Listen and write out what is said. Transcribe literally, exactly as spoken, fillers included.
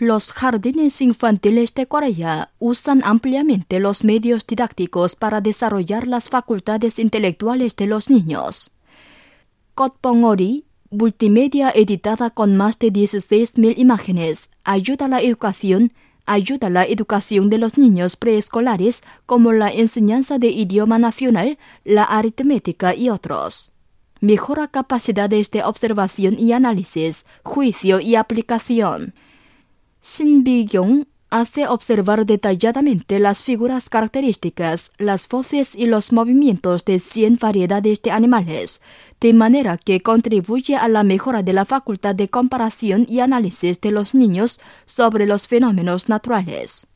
Los jardines infantiles de Corea usan ampliamente los medios didácticos para desarrollar las facultades intelectuales de los niños. Kotbongori, multimedia editada con más de dieciséis mil imágenes, ayuda a la educación, ayuda a la educación de los niños preescolares como la enseñanza de idioma nacional, la aritmética y otros. Mejora capacidades de observación y análisis, juicio y aplicación. Shin Bi-kyung hace observar detalladamente las figuras características, las voces y los movimientos de cien variedades de animales, de manera que contribuye a la mejora de la facultad de comparación y análisis de los niños sobre los fenómenos naturales.